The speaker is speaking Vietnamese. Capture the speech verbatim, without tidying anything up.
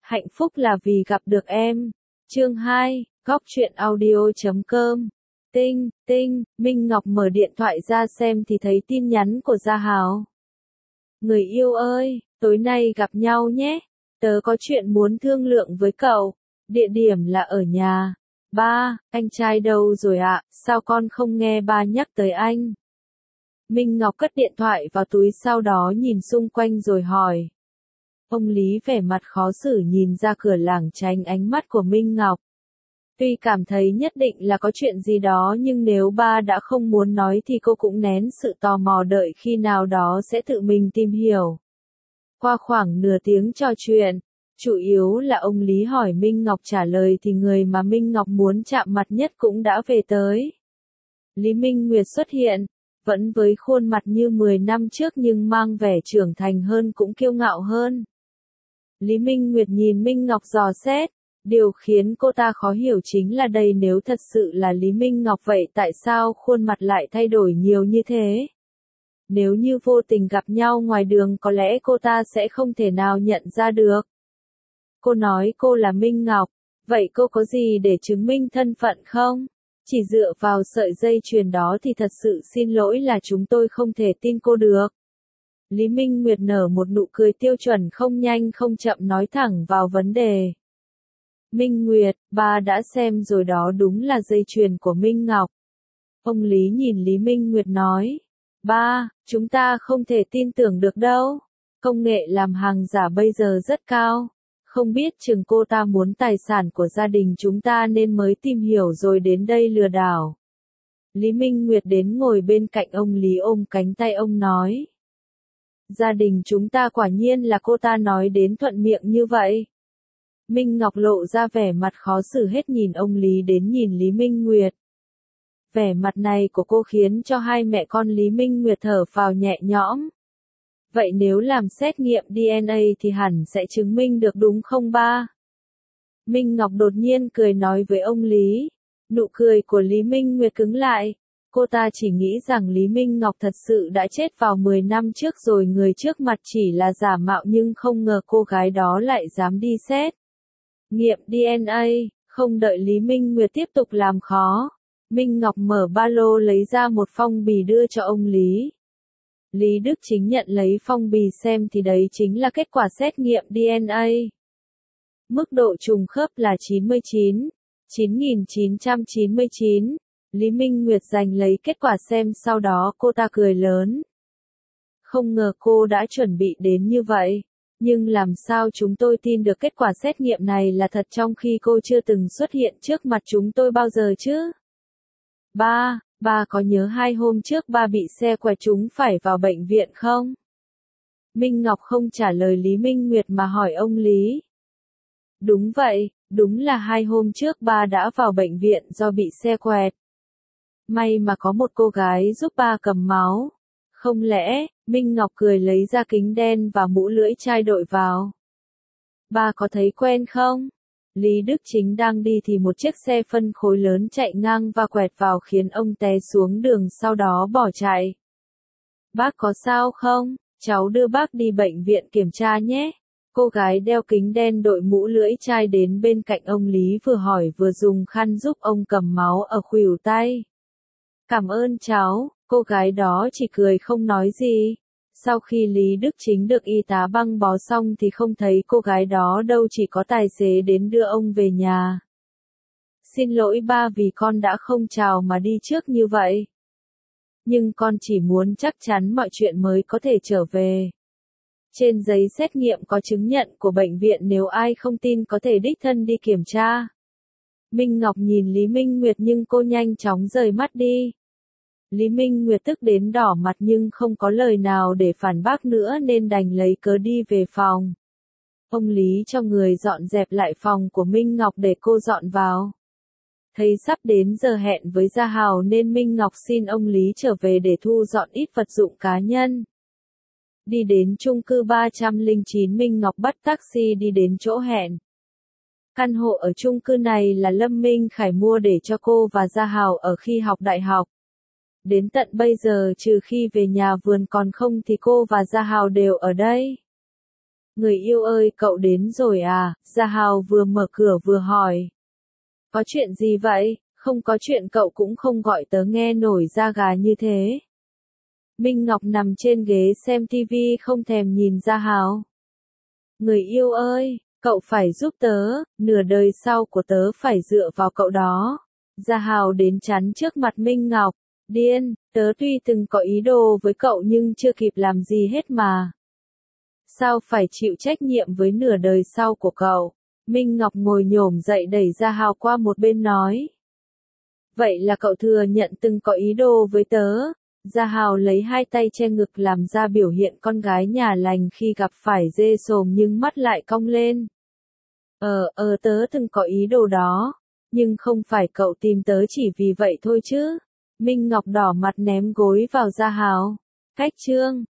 Hạnh phúc là vì gặp được em. Chương hai, góc truyện audio chấm com. Tinh, tinh, Minh Ngọc mở điện thoại ra xem thì thấy tin nhắn của Gia Hào. Người yêu ơi, tối nay gặp nhau nhé. Tớ có chuyện muốn thương lượng với cậu. Địa điểm là ở nhà. Ba, anh trai đâu rồi ạ? Sao con không nghe ba nhắc tới anh? Minh Ngọc cất điện thoại vào túi, sau đó nhìn xung quanh rồi hỏi. Ông Lý vẻ mặt khó xử nhìn ra cửa lảng tránh ánh mắt của Minh Ngọc. Tuy cảm thấy nhất định là có chuyện gì đó, nhưng nếu ba đã không muốn nói thì cô cũng nén sự tò mò đợi khi nào đó sẽ tự mình tìm hiểu. Qua khoảng nửa tiếng trò chuyện, chủ yếu là ông Lý hỏi Minh Ngọc trả lời thì người mà Minh Ngọc muốn chạm mặt nhất cũng đã về tới. Lý Minh Nguyệt xuất hiện, vẫn với khuôn mặt như mười năm trước nhưng mang vẻ trưởng thành hơn, cũng kiêu ngạo hơn. Lý Minh Nguyệt nhìn Minh Ngọc dò xét. Điều khiến cô ta khó hiểu chính là đây nếu thật sự là Lý Minh Ngọc vậy tại sao khuôn mặt lại thay đổi nhiều như thế? Nếu như vô tình gặp nhau ngoài đường có lẽ cô ta sẽ không thể nào nhận ra được. Cô nói cô là Minh Ngọc, vậy cô có gì để chứng minh thân phận không? Chỉ dựa vào sợi dây chuyền đó thì thật sự xin lỗi là chúng tôi không thể tin cô được. Lý Minh Nguyệt nở một nụ cười tiêu chuẩn, không nhanh không chậm nói thẳng vào vấn đề. Minh Nguyệt, ba đã xem rồi đó, đúng là dây chuyền của Minh Ngọc. Ông Lý nhìn Lý Minh Nguyệt nói. Ba, chúng ta không thể tin tưởng được đâu. Công nghệ làm hàng giả bây giờ rất cao. Không biết chừng cô ta muốn tài sản của gia đình chúng ta nên mới tìm hiểu rồi đến đây lừa đảo. Lý Minh Nguyệt đến ngồi bên cạnh ông Lý ôm cánh tay ông nói. Gia đình chúng ta quả nhiên là cô ta nói đến thuận miệng như vậy. Minh Ngọc lộ ra vẻ mặt khó xử hết nhìn ông Lý đến nhìn Lý Minh Nguyệt. Vẻ mặt này của cô khiến cho hai mẹ con Lý Minh Nguyệt thở phào nhẹ nhõm. Vậy nếu làm xét nghiệm đê en a thì hẳn sẽ chứng minh được đúng không ba? Minh Ngọc đột nhiên cười nói với ông Lý. Nụ cười của Lý Minh Nguyệt cứng lại. Cô ta chỉ nghĩ rằng Lý Minh Ngọc thật sự đã chết vào mười năm trước rồi, người trước mặt chỉ là giả mạo, nhưng không ngờ cô gái đó lại dám đi xét nghiệm đê en a. Không đợi Lý Minh Nguyệt tiếp tục làm khó, Minh Ngọc mở ba lô lấy ra một phong bì đưa cho ông Lý. Lý Đức Chính nhận lấy phong bì xem thì đấy chính là kết quả xét nghiệm đê en a. Mức độ trùng khớp là chín mươi chín, chín nghìn chín trăm chín mươi chín. Lý Minh Nguyệt giành lấy kết quả xem, sau đó cô ta cười lớn. Không ngờ cô đã chuẩn bị đến như vậy. Nhưng làm sao chúng tôi tin được kết quả xét nghiệm này là thật trong khi cô chưa từng xuất hiện trước mặt chúng tôi bao giờ chứ? Ba, ba có nhớ hai hôm trước ba bị xe quẹt trúng phải vào bệnh viện không? Minh Ngọc không trả lời Lý Minh Nguyệt mà hỏi ông Lý. Đúng vậy, đúng là hai hôm trước ba đã vào bệnh viện do bị xe quẹt. May mà có một cô gái giúp ba cầm máu. Không lẽ, Minh Ngọc cười lấy ra kính đen và mũ lưỡi chai đội vào. Ba có thấy quen không? Lý Đức Chính đang đi thì một chiếc xe phân khối lớn chạy ngang và quẹt vào khiến ông té xuống đường, sau đó bỏ chạy. Bác có sao không? Cháu đưa bác đi bệnh viện kiểm tra nhé. Cô gái đeo kính đen đội mũ lưỡi chai đến bên cạnh ông Lý, vừa hỏi vừa dùng khăn giúp ông cầm máu ở khuỷu tay. Cảm ơn cháu. Cô gái đó chỉ cười không nói gì. Sau khi Lý Đức Chính được y tá băng bó xong thì không thấy cô gái đó đâu, chỉ có tài xế đến đưa ông về nhà. Xin lỗi ba vì con đã không chào mà đi trước như vậy. Nhưng con chỉ muốn chắc chắn mọi chuyện mới có thể trở về. Trên giấy xét nghiệm có chứng nhận của bệnh viện, nếu ai không tin có thể đích thân đi kiểm tra. Minh Ngọc nhìn Lý Minh Nguyệt nhưng cô nhanh chóng rời mắt đi. Lý Minh Nguyệt tức đến đỏ mặt nhưng không có lời nào để phản bác nữa nên đành lấy cớ đi về phòng. Ông Lý cho người dọn dẹp lại phòng của Minh Ngọc để cô dọn vào. Thấy sắp đến giờ hẹn với Gia Hào nên Minh Ngọc xin ông Lý trở về để thu dọn ít vật dụng cá nhân. Đi đến chung cư ba trăm lẻ chín, Minh Ngọc bắt taxi đi đến chỗ hẹn. Căn hộ ở chung cư này là Lâm Minh Khải mua để cho cô và Gia Hào ở khi học đại học. Đến tận bây giờ trừ khi về nhà vườn còn không thì cô và Gia Hào đều ở đây. Người yêu ơi, cậu đến rồi à? Gia Hào vừa mở cửa vừa hỏi. Có chuyện gì vậy? Không có chuyện cậu cũng không gọi tớ nghe nổi da gà như thế. Minh Ngọc nằm trên ghế xem tivi không thèm nhìn Gia Hào. Người yêu ơi, cậu phải giúp tớ, nửa đời sau của tớ phải dựa vào cậu đó. Gia Hào đến chắn trước mặt Minh Ngọc. Điên, tớ tuy từng có ý đồ với cậu nhưng chưa kịp làm gì hết mà. Sao phải chịu trách nhiệm với nửa đời sau của cậu? Minh Ngọc ngồi nhổm dậy đẩy Gia Hào qua một bên nói. Vậy là cậu thừa nhận từng có ý đồ với tớ. Gia Hào lấy hai tay che ngực làm ra biểu hiện con gái nhà lành khi gặp phải dê sồm nhưng mắt lại cong lên. Ờ, ờ tớ từng có ý đồ đó. Nhưng không phải cậu tìm tớ chỉ vì vậy thôi chứ. Minh Ngọc đỏ mặt ném gối vào Gia Hào. Cách chương